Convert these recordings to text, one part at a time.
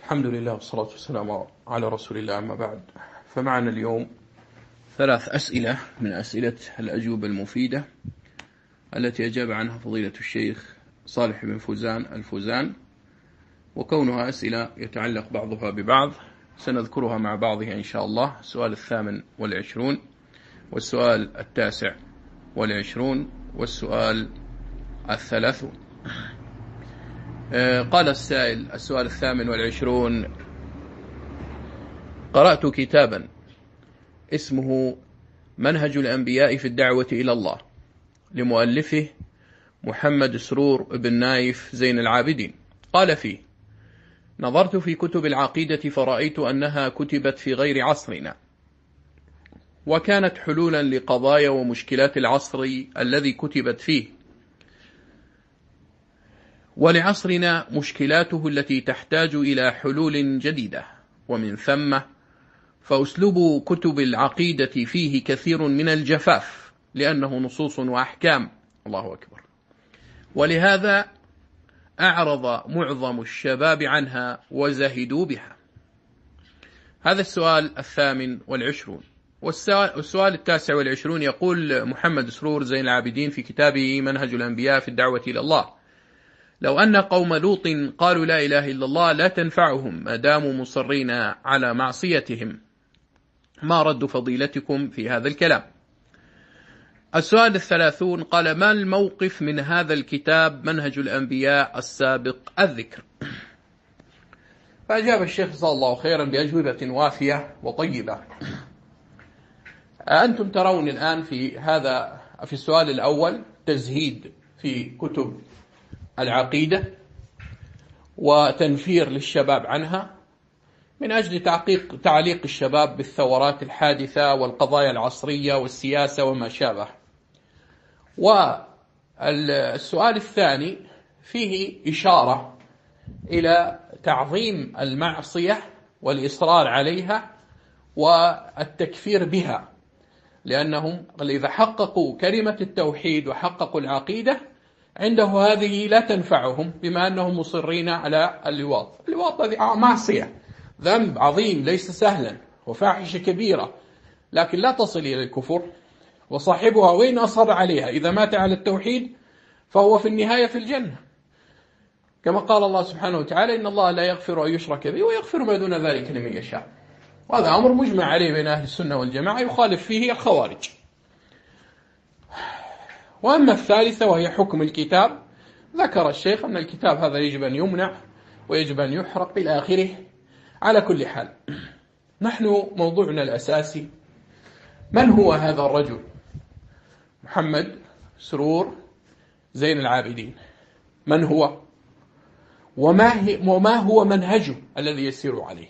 الحمد لله والصلاة والسلام على رسول الله، أما بعد. فمعنا اليوم 3 أسئلة من أسئلة الأجوبة المفيدة التي أجاب عنها فضيلة الشيخ صالح بن فوزان الفوزان، وكونها أسئلة يتعلق بعضها ببعض سنذكرها مع بعضها إن شاء الله. السؤال 28 والسؤال 29 والسؤال 30. قال السائل السؤال 28: قرأت كتابا اسمه منهج الأنبياء في الدعوة إلى الله لمؤلفه محمد سرور بن نايف زين العابدين. قال فيه: نظرت في كتب العقيدة فرأيت أنها كتبت في غير عصرنا، وكانت حلولا لقضايا ومشكلات العصر الذي كتبت فيه، ولعصرنا مشكلاته التي تحتاج إلى حلول جديدة. ومن ثم فأسلوب كتب العقيدة فيه كثير من الجفاف، لأنه نصوص وأحكام. الله أكبر. ولهذا أعرض معظم الشباب عنها وزهدوا بها. هذا السؤال 28. والسؤال 29 يقول محمد سرور زين العابدين في كتابه منهج الأنبياء في الدعوة إلى الله: لو أن قوم لوط قالوا لا إله إلا الله لا تنفعهم ما داموا مصرين على معصيتهم، ما رد فضيلتكم في هذا الكلام؟ السؤال 30 قال: ما الموقف من هذا الكتاب منهج الأنبياء السابق الذكر؟ فأجاب الشيخ جزاه الله خيرا بأجوبة وافية وطيبة. أنتم ترون الآن في السؤال الأول تزهيد في كتب العقيدة وتنفير للشباب عنها من أجل تعليق الشباب بالثورات الحادثة والقضايا العصرية والسياسة وما شابه. والسؤال الثاني فيه إشارة إلى تعظيم المعصية والإصرار عليها والتكفير بها، لأنهم إذا حققوا كلمة التوحيد وحققوا العقيدة عنده هذه لا تنفعهم، بما أنهم مصرين على اللواط. اللواط هذه معصية، ذنب عظيم ليس سهلا وفاحشة كبيرة، لكن لا تصل إلى الكفر، وصاحبها وين أصر عليها إذا مات على التوحيد فهو في النهاية في الجنة، كما قال الله سبحانه وتعالى: إن الله لا يغفر أن يشرك به ويغفر ما دون ذلك لمن يشاء. وهذا أمر مجمع عليه بين أهل السنة والجماعة، يخالف فيه الخوارج. وأما الثالثة وهي حكم الكتاب، ذكر الشيخ أن الكتاب هذا يجب أن يمنع ويجب أن يحرق إلى آخره. على كل حال، نحن موضوعنا الأساسي: من هو هذا الرجل محمد سرور زين العابدين؟ من هو؟ وما هو منهجه الذي يسير عليه؟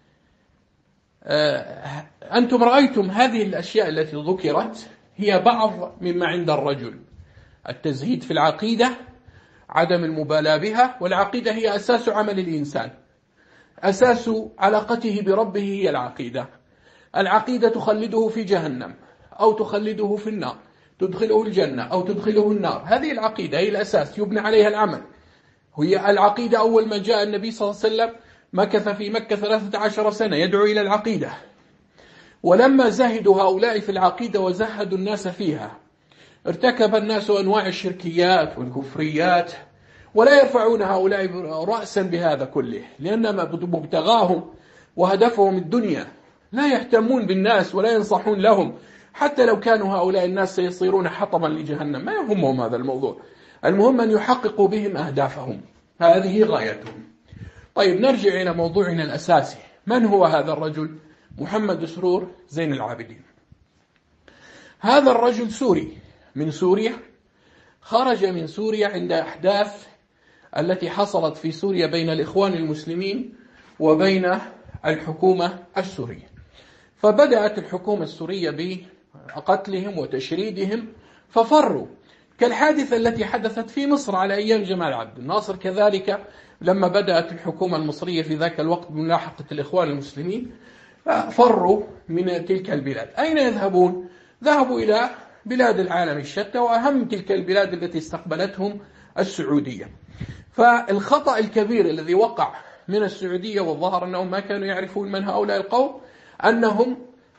أنتم رأيتم هذه الأشياء التي ذكرت هي بعض مما عند الرجل: التزهيد في العقيدة، عدم المبالاة بها. والعقيدة هي أساس عمل الإنسان، أساس علاقته بربه هي العقيدة. العقيدة تخلده في جهنم أو تخلده في النار، تدخله الجنة أو تدخله النار. هذه العقيدة هي الأساس يبنى عليها العمل. هي العقيدة أول ما جاء النبي صلى الله عليه وسلم مكث في مكة 13 سنة يدعو إلى العقيدة، ولما زهدوا هؤلاء في العقيدة وزهدوا الناس فيها ارتكب الناس أنواع الشركيات والكفريات، ولا يرفعون هؤلاء رأسا بهذا كله، لأن مبتغاهم وهدفهم الدنيا، لا يهتمون بالناس ولا ينصحون لهم، حتى لو كانوا هؤلاء الناس سيصيرون حطبا لجهنم ما يهمهم هذا الموضوع. المهم أن يحققوا بهم أهدافهم، هذه غايتهم. طيب، نرجع إلى موضوعنا الأساسي: من هو هذا الرجل محمد سرور زين العابدين؟ هذا الرجل سوري من سوريا، خرج من سوريا عند أحداث التي حصلت في سوريا بين الإخوان المسلمين وبين الحكومة السورية. فبدأت الحكومة السورية بقتلهم وتشريدهم ففروا، كالحادثة التي حدثت في مصر على أيام جمال عبد الناصر. كذلك لما بدأت الحكومة المصرية في ذاك الوقت بملاحقة الإخوان المسلمين فروا من تلك البلاد. أين يذهبون؟ ذهبوا إلى بلاد العالم الشتى، وأهم تلك البلاد التي استقبلتهم السعودية. فالخطأ الكبير الذي وقع من السعودية، والظاهر أنهم ما كانوا يعرفون من هؤلاء القوم، أنهم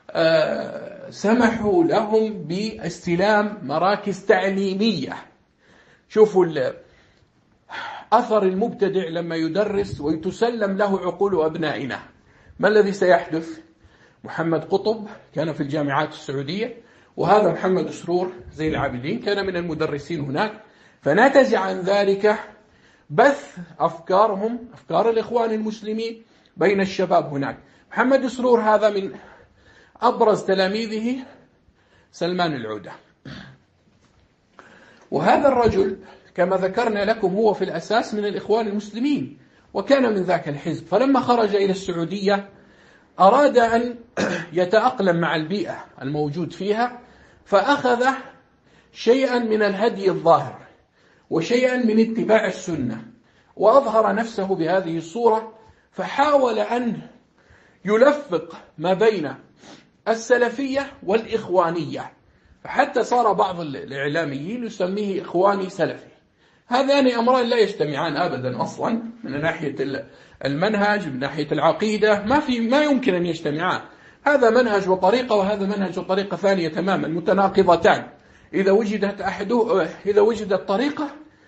سمحوا لهم باستلام مراكز تعليمية. شوفوا أثر المبتدع لما يدرس ويتسلم له عقول أبنائنا، ما الذي سيحدث؟ محمد قطب كان في الجامعات السعودية، وهذا محمد سرور زين العابدين كان من المدرسين هناك، فنتج عن ذلك بث أفكارهم، أفكار الإخوان المسلمين بين الشباب هناك. محمد سرور هذا من أبرز تلاميذه سلمان العودة، وهذا الرجل كما ذكرنا لكم هو في الأساس من الإخوان المسلمين وكان من ذاك الحزب، فلما خرج إلى السعودية أراد أن يتأقلم مع البيئة الموجود فيها، فأخذ شيئا من الهدي الظاهر وشيئا من اتباع السنة وأظهر نفسه بهذه الصورة، فحاول أن يلفق ما بين السلفية والإخوانية، حتى صار بعض الإعلاميين يسميه إخواني سلفي. هذان أمران لا يجتمعان أبدا أصلا، من ناحية المنهج من ناحية العقيدة ما يمكن أن يجتمعان. هذا منهج وطريقة وهذا منهج وطريقة ثانية تماما، متناقضتان. إذا وجدت طريقة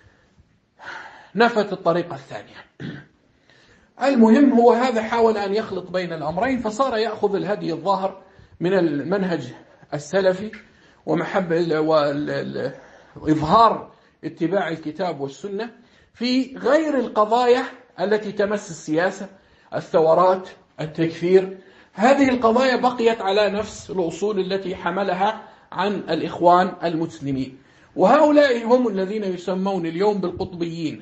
نفت الطريقة الثانية. المهم هو هذا حاول أن يخلط بين الأمرين، فصار يأخذ الهدي الظاهر من المنهج السلفي ومحبة وإظهار اتباع الكتاب والسنة في غير القضايا التي تمس السياسة، الثورات، التكفير. هذه القضايا بقيت على نفس الأصول التي حملها عن الإخوان المسلمين، وهؤلاء هم الذين يسمون اليوم بالقطبيين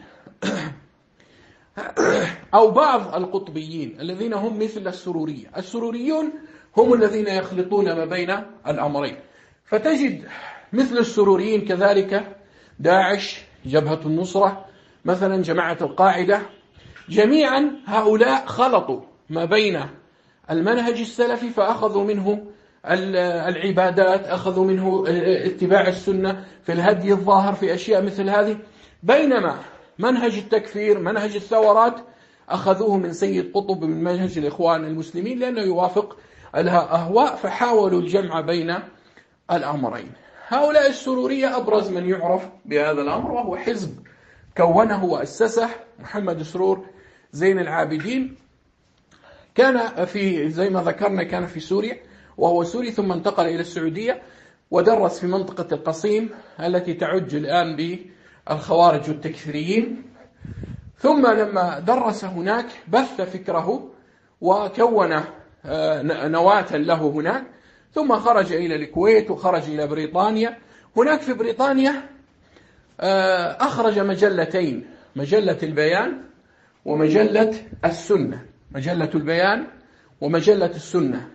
أو بعض القطبيين الذين هم مثل السرورية. السروريون هم الذين يخلطون ما بين الأمرين، فتجد مثل السروريين كذلك داعش، جبهة النصرة مثلا، جماعة القاعدة، جميعا هؤلاء خلطوا ما بين المنهج السلفي فأخذوا منه العبادات، أخذوا منه اتباع السنة في الهدي الظاهر في أشياء مثل هذه، بينما منهج التكفير منهج الثورات أخذوه من سيد قطب من منهج الإخوان المسلمين لأنه يوافق الأهواء، فحاولوا الجمع بين الأمرين. هؤلاء السرورية أبرز من يعرف بهذا الأمر، وهو حزب كونه وأسسه محمد سرور زين العابدين. كان في زي ما ذكرنا كان في سوريا وهو سوري، ثم انتقل إلى السعودية ودرس في منطقة القصيم التي تعج الآن بالخوارج والتكفيريين. ثم لما درس هناك بث فكره وكون نواة له هناك، ثم خرج إلى الكويت وخرج إلى بريطانيا. هناك في بريطانيا أخرج مجلتين، مجلة البيان ومجلة السنة، مجلة البيان ومجلة السنة.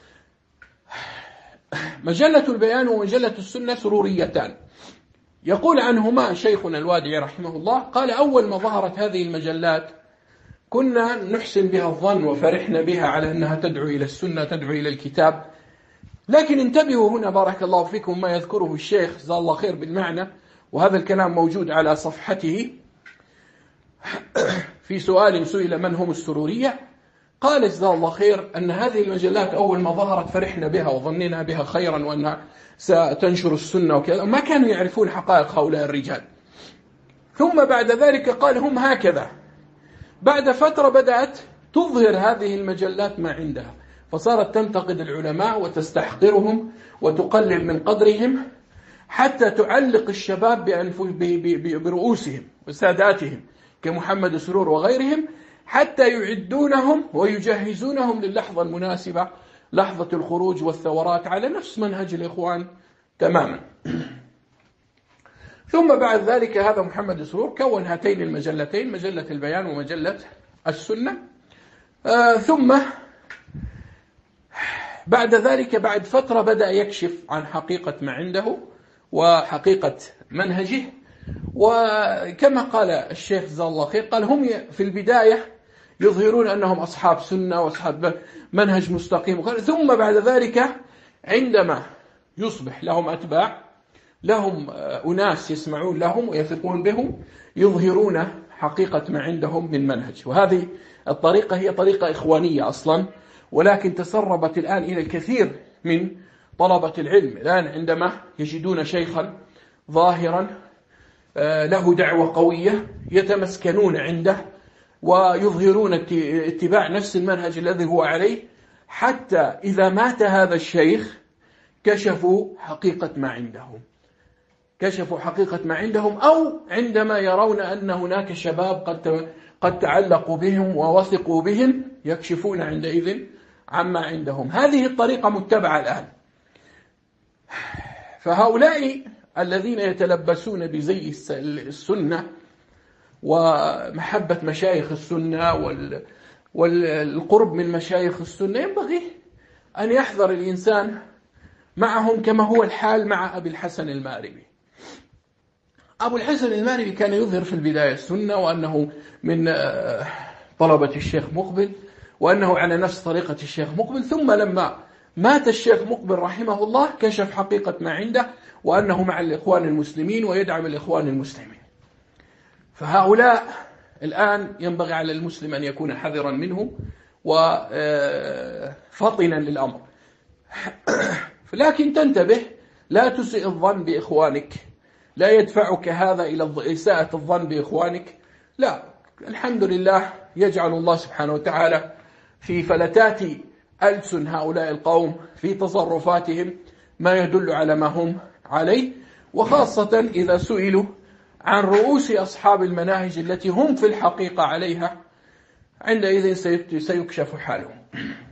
مجلة البيان ومجلة السنة سروريتان. يقول عنهما شيخنا الوادعي رحمه الله، قال: أول ما ظهرت هذه المجلات كنا نحسن بها الظن وفرحنا بها على أنها تدعو إلى السنة، تدعو إلى الكتاب، لكن انتبهوا هنا بارك الله فيكم ما يذكره الشيخ جزاه الله خير بالمعنى، وهذا الكلام موجود على صفحته في سؤال سئل من هم السرورية، قال جزاه الله خير أن هذه المجلات أول ما ظهرت فرحنا بها وظننا بها خيرا وأنها ستنشر السنة وكذا، ما كانوا يعرفون حقائق هؤلاء الرجال. ثم بعد ذلك قال هم هكذا، بعد فترة بدأت تظهر هذه المجلات ما عندها، فصارت تنتقد العلماء وتستحقرهم وتقلل من قدرهم، حتى تعلق الشباب برؤوسهم وساداتهم كمحمد سرور وغيرهم، حتى يعدونهم ويجهزونهم للحظة المناسبة، لحظة الخروج والثورات على نفس منهج الإخوان تماما. ثم بعد ذلك هذا محمد سرور كون هاتين المجلتين، مجلة البيان ومجلة السنة. ثم بعد ذلك بعد فترة بدأ يكشف عن حقيقة ما عنده وحقيقة منهجه، وكما قال الشيخ جزاه الله خير، قال هم في البداية يظهرون أنهم أصحاب سنة وأصحاب منهج مستقيم، ثم بعد ذلك عندما يصبح لهم أتباع، لهم أناس يسمعون لهم ويثقون بهم، يظهرون حقيقة ما عندهم من منهج. وهذه الطريقة هي طريقة إخوانية أصلا، ولكن تسربت الآن إلى الكثير من طلبة العلم. الآن عندما يجدون شيخا ظاهرا له دعوة قوية يتمسكنون عنده ويظهرون اتباع نفس المنهج الذي هو عليه، حتى إذا مات هذا الشيخ كشفوا حقيقة ما عندهم، أو عندما يرون أن هناك شباب قد تعلقوا بهم ووثقوا بهم يكشفون عندئذ عما عندهم. هذه الطريقة متبعة الآن. فهؤلاء الذين يتلبسون بزي السنة ومحبة مشايخ السنة والقرب من مشايخ السنة، ينبغي أن يحذر الإنسان معهم كما هو الحال مع أبي الحسن الماربي. أبو الحسن الماربي كان يظهر في البداية السنة، وأنه من طلبة الشيخ مقبل، وأنه على نفس طريقة الشيخ مقبل. ثم لما مات الشيخ مقبل رحمه الله كشف حقيقة ما عنده، وأنه مع الإخوان المسلمين ويدعم الإخوان المسلمين. فهؤلاء الآن ينبغي على المسلم أن يكون حذرا منهم وفطنا للأمر. لكن تنتبه، لا تسئ الظن بإخوانك، لا يدفعك هذا إلى إساءة الظن بإخوانك، لا. الحمد لله يجعل الله سبحانه وتعالى في فلتات ألسن هؤلاء القوم في تصرفاتهم ما يدل على ما هم عليه، وخاصة إذا سئلوا عن رؤوس أصحاب المناهج التي هم في الحقيقة عليها، عندئذ سيكشف حالهم.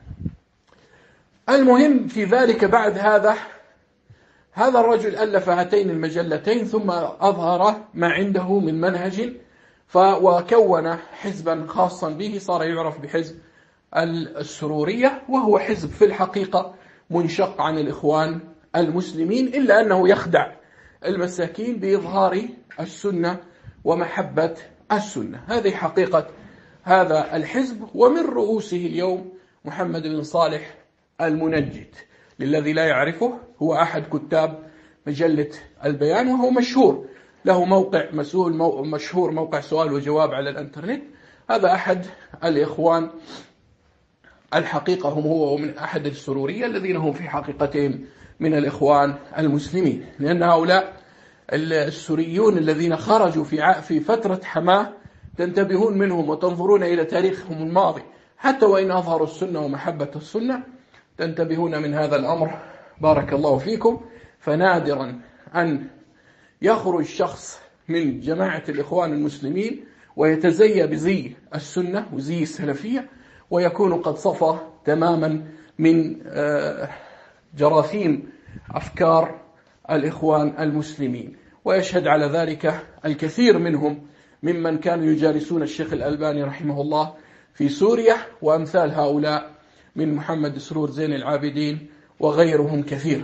المهم في ذلك، بعد هذا الرجل ألف هاتين المجلتين، ثم أظهر ما عنده من منهج وكون حزبا خاصا به صار يعرف بحزب السرورية، وهو حزب في الحقيقة منشق عن الإخوان المسلمين، إلا أنه يخدع المساكين بإظهار السنة ومحبة السنة. هذه حقيقة هذا الحزب. ومن رؤوسه اليوم محمد بن صالح المنجد، للذي لا يعرفه هو أحد كتاب مجلة البيان، وهو مشهور، له موقع مشهور، موقع سؤال وجواب على الانترنت. هذا أحد الإخوان الحقيقة، هو من أحد السرورية الذين هم في حقيقتهم من الإخوان المسلمين، لأن هؤلاء السوريون الذين خرجوا في فترة حماة تنتبهون منهم وتنظرون إلى تاريخهم الماضي، حتى وإن أظهروا السنة ومحبة السنة تنتبهون من هذا الأمر. بارك الله فيكم. فنادرا أن يخرج شخص من جماعة الإخوان المسلمين ويتزيى بزي السنة وزي السلفية، ويكون قد صفى تماما من جراثيم أفكار الإخوان المسلمين. ويشهد على ذلك الكثير منهم ممن كانوا يجالسون الشيخ الألباني رحمه الله في سوريا، وأمثال هؤلاء من محمد سرور زين العابدين وغيرهم كثير.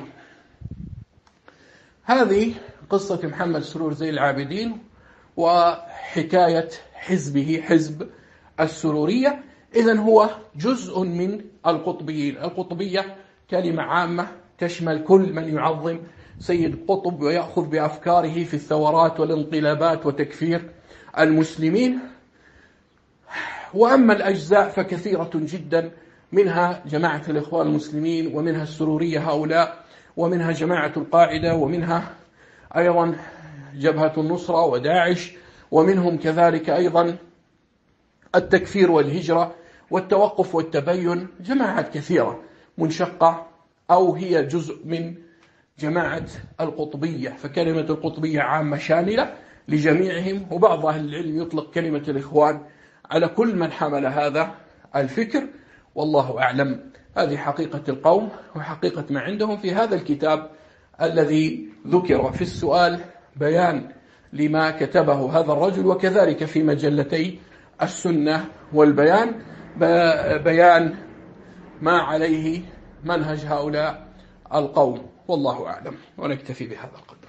هذه قصة محمد سرور زين العابدين وحكاية حزبه، حزب السرورية. إذن هو جزء من القطبيين. القطبية كلمة عامة تشمل كل من يعظم سيد قطب ويأخذ بأفكاره في الثورات والانقلابات وتكفير المسلمين. وأما الأجزاء فكثيرة جدا، منها جماعة الإخوان المسلمين، ومنها السرورية هؤلاء، ومنها جماعة القاعدة، ومنها أيضا جبهة النصرة وداعش، ومنهم كذلك أيضا التكفير والهجرة والتوقف والتبين. جماعات كثيرة منشقة أو هي جزء من جماعة القطبية. فكلمة القطبية عامة شاملة لجميعهم، وبعض أهل العلم يطلق كلمة الإخوان على كل من حمل هذا الفكر، والله أعلم. هذه حقيقة القوم وحقيقة ما عندهم في هذا الكتاب الذي ذكر في السؤال، بيان لما كتبه هذا الرجل، وكذلك في مجلتي السنة والبيان بيان ما عليه منهج هؤلاء القوم، والله أعلم. ونكتفي بهذا القدر.